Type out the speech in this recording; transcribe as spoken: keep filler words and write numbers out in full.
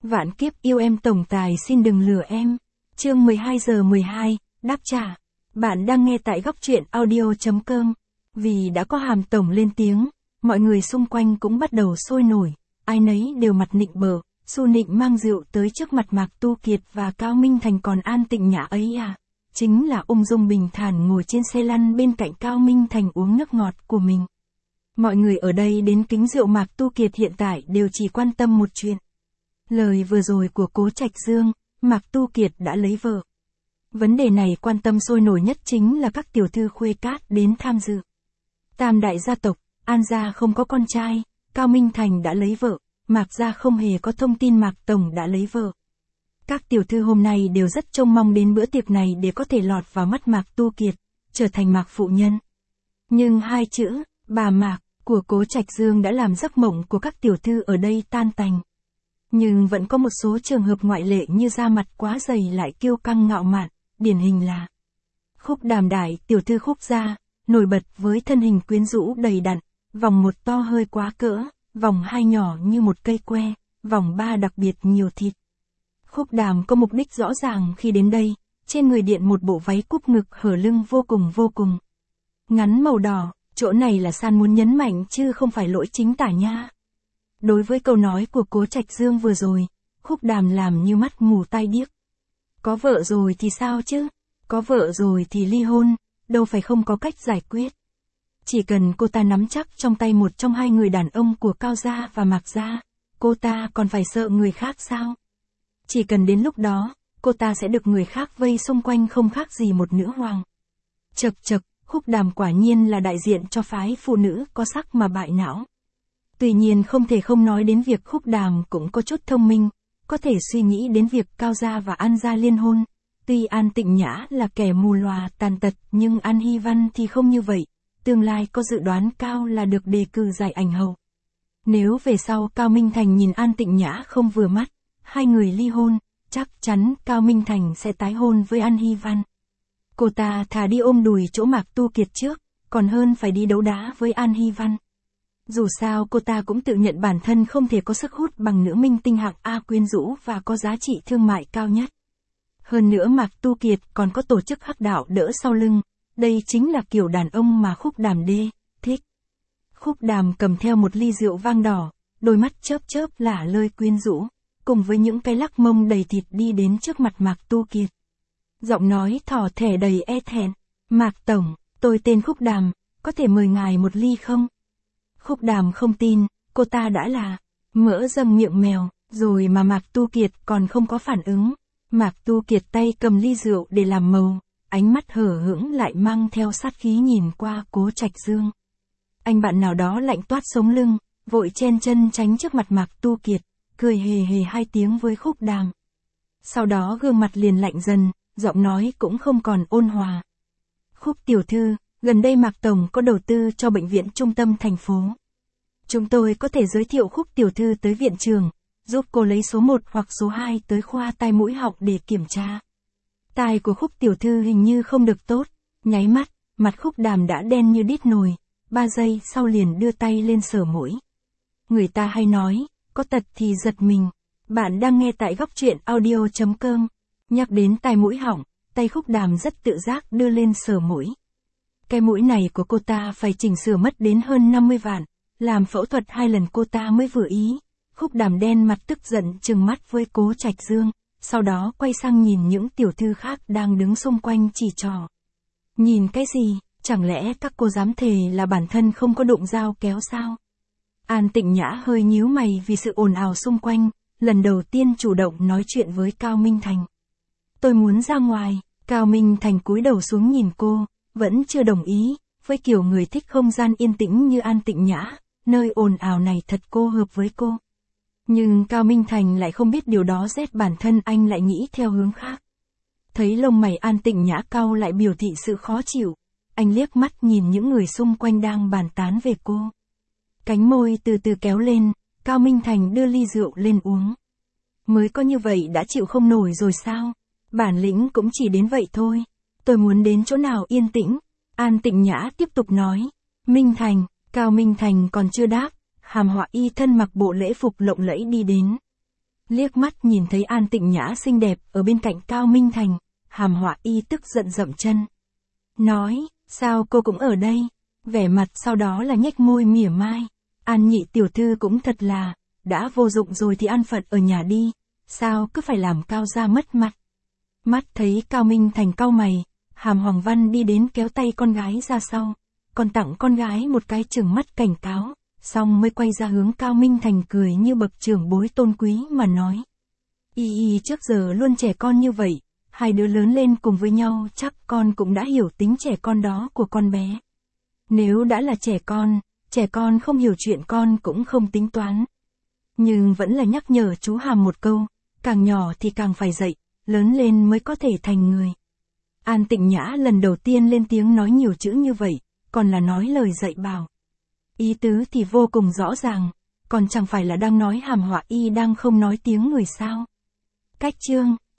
Vạn kiếp yêu em tổng tài xin đừng lừa em. Chương mười hai giờ mười hai, đáp trả. Bạn đang nghe tại góc truyện audio chấm com. Vì đã có Hàm tổng lên tiếng, mọi người xung quanh cũng bắt đầu sôi nổi, ai nấy đều mặt nịnh bợ. Xu Nịnh mang rượu tới trước mặt Mạc Tu Kiệt và Cao Minh Thành còn An Tịnh Nhã ấy à. Chính là ung dung bình thản ngồi trên xe lăn bên cạnh Cao Minh Thành uống nước ngọt của mình. Mọi người ở đây đến kính rượu Mạc Tu Kiệt hiện tại đều chỉ quan tâm một chuyện. Lời vừa rồi của Cố Trạch Dương, Mạc Tu Kiệt đã lấy vợ. Vấn đề này quan tâm sôi nổi nhất chính là các tiểu thư khuê cát đến tham dự. Tam đại gia tộc, An gia không có con trai, Cao Minh Thành đã lấy vợ, Mạc gia không hề có thông tin Mạc Tổng đã lấy vợ. Các tiểu thư hôm nay đều rất trông mong đến bữa tiệc này để có thể lọt vào mắt Mạc Tu Kiệt, trở thành Mạc phụ nhân. Nhưng hai chữ, bà Mạc, của Cố Trạch Dương đã làm giấc mộng của các tiểu thư ở đây tan tành. Nhưng vẫn có một số trường hợp ngoại lệ như da mặt quá dày lại kiêu căng ngạo mạn, điển hình là Khúc Đàm đại tiểu thư Khúc gia, nổi bật với thân hình quyến rũ đầy đặn, vòng một to hơi quá cỡ, vòng hai nhỏ như một cây que, vòng ba đặc biệt nhiều thịt. Khúc Đàm có mục đích rõ ràng khi đến đây, trên người điện một bộ váy cúp ngực hở lưng vô cùng vô cùng ngắn màu đỏ, chỗ này là San muốn nhấn mạnh chứ không phải lỗi chính tả nha. Đối với câu nói của Cố Trạch Dương vừa rồi, Khúc Đàm làm như mắt mù tai điếc. Có vợ rồi thì sao chứ? Có vợ rồi thì ly hôn, đâu phải không có cách giải quyết. Chỉ cần cô ta nắm chắc trong tay một trong hai người đàn ông của Cao gia và Mạc gia, cô ta còn phải sợ người khác sao? Chỉ cần đến lúc đó, cô ta sẽ được người khác vây xung quanh không khác gì một nữ hoàng. Chật chật, Khúc Đàm quả nhiên là đại diện cho phái phụ nữ có sắc mà bại não. Tuy nhiên không thể không nói đến việc Khúc Đàm cũng có chút thông minh, có thể suy nghĩ đến việc Cao gia và An gia liên hôn. Tuy An Tịnh Nhã là kẻ mù lòa tàn tật nhưng An Hy Văn thì không như vậy, tương lai có dự đoán cao là được đề cử giải ảnh hậu. Nếu về sau Cao Minh Thành nhìn An Tịnh Nhã không vừa mắt, hai người ly hôn, chắc chắn Cao Minh Thành sẽ tái hôn với An Hy Văn. Cô ta thà đi ôm đùi chỗ Mạc Tu Kiệt trước, còn hơn phải đi đấu đá với An Hy Văn. Dù sao cô ta cũng tự nhận bản thân không thể có sức hút bằng nữ minh tinh hạng A quyến rũ và có giá trị thương mại cao nhất. Hơn nữa Mạc Tu Kiệt còn có tổ chức hắc đạo đỡ sau lưng, đây chính là kiểu đàn ông mà Khúc Đàm đê, thích. Khúc Đàm cầm theo một ly rượu vang đỏ, đôi mắt chớp chớp lả lơi quyến rũ, cùng với những cái lắc mông đầy thịt đi đến trước mặt Mạc Tu Kiệt. Giọng nói thỏ thẻ đầy e thẹn, Mạc Tổng, tôi tên Khúc Đàm, có thể mời ngài một ly không? Khúc Đàm không tin, cô ta đã là mỡ dâng miệng mèo, rồi mà Mạc Tu Kiệt còn không có phản ứng. Mạc Tu Kiệt tay cầm ly rượu để làm màu, ánh mắt hở hững lại mang theo sát khí nhìn qua Cố Trạch Dương. Anh bạn nào đó lạnh toát sống lưng, vội chen chân tránh trước mặt Mạc Tu Kiệt, cười hề hề hai tiếng với Khúc Đàm. Sau đó gương mặt liền lạnh dần, giọng nói cũng không còn ôn hòa. Khúc tiểu thư, gần đây Mạc Tổng có đầu tư cho bệnh viện trung tâm thành phố. Chúng tôi có thể giới thiệu Khúc tiểu thư tới viện trường, giúp cô lấy số một hoặc số hai tới khoa tai mũi họng để kiểm tra. Tai của Khúc tiểu thư hình như không được tốt, nháy mắt, mặt Khúc Đàm đã đen như đít nồi, ba giây sau liền đưa tay lên sờ mũi. Người ta hay nói, có tật thì giật mình. Bạn đang nghe tại góc truyện audio chấm com. Nhắc đến tai mũi họng, tay Khúc Đàm rất tự giác đưa lên sờ mũi. Cái mũi này của cô ta phải chỉnh sửa mất đến hơn năm mươi vạn, làm phẫu thuật hai lần cô ta mới vừa ý. Khúc Đàm đen mặt tức giận trừng mắt với Cố Trạch Dương, sau đó quay sang nhìn những tiểu thư khác đang đứng xung quanh chỉ trỏ. Nhìn cái gì, chẳng lẽ các cô dám thề là bản thân không có đụng dao kéo sao? An Tịnh Nhã hơi nhíu mày vì sự ồn ào xung quanh, lần đầu tiên chủ động nói chuyện với Cao Minh Thành. Tôi muốn ra ngoài, Cao Minh Thành cúi đầu xuống nhìn cô, vẫn chưa đồng ý, với kiểu người thích không gian yên tĩnh như An Tịnh Nhã, nơi ồn ào này thật cô hợp với cô. Nhưng Cao Minh Thành lại không biết điều đó rét bản thân anh lại nghĩ theo hướng khác. Thấy lông mày An Tịnh Nhã cau lại biểu thị sự khó chịu, anh liếc mắt nhìn những người xung quanh đang bàn tán về cô. Cánh môi từ từ kéo lên, Cao Minh Thành đưa ly rượu lên uống. Mới có như vậy đã chịu không nổi rồi sao? Bản lĩnh cũng chỉ đến vậy thôi. Tôi muốn đến chỗ nào yên tĩnh. An Tịnh Nhã tiếp tục nói. Minh Thành, Cao Minh Thành còn chưa đáp, Hàm Họa Y thân mặc bộ lễ phục lộng lẫy đi đến. Liếc mắt nhìn thấy An Tịnh Nhã xinh đẹp ở bên cạnh Cao Minh Thành, Hàm Họa Y tức giận dậm chân. Nói, sao cô cũng ở đây? Vẻ mặt sau đó là nhếch môi mỉa mai. An nhị tiểu thư cũng thật là, đã vô dụng rồi thì an phận ở nhà đi, sao cứ phải làm Cao gia mất mặt. Mắt thấy Cao Minh Thành cau mày, Hàm Hoàng Văn đi đến kéo tay con gái ra sau, còn tặng con gái một cái trừng mắt cảnh cáo, xong mới quay ra hướng Cao Minh Thành cười như bậc trưởng bối tôn quý mà nói. Y y trước giờ luôn trẻ con như vậy, hai đứa lớn lên cùng với nhau chắc con cũng đã hiểu tính trẻ con đó của con bé. Nếu đã là trẻ con, trẻ con không hiểu chuyện con cũng không tính toán. Nhưng vẫn là nhắc nhở chú Hàm một câu, càng nhỏ thì càng phải dạy, lớn lên mới có thể thành người. An Tịnh Nhã lần đầu tiên lên tiếng nói nhiều chữ như vậy, còn là nói lời dạy bảo. Ý tứ thì vô cùng rõ ràng, còn chẳng phải là đang nói Hàm Họa Y đang không nói tiếng người sao. Cách chương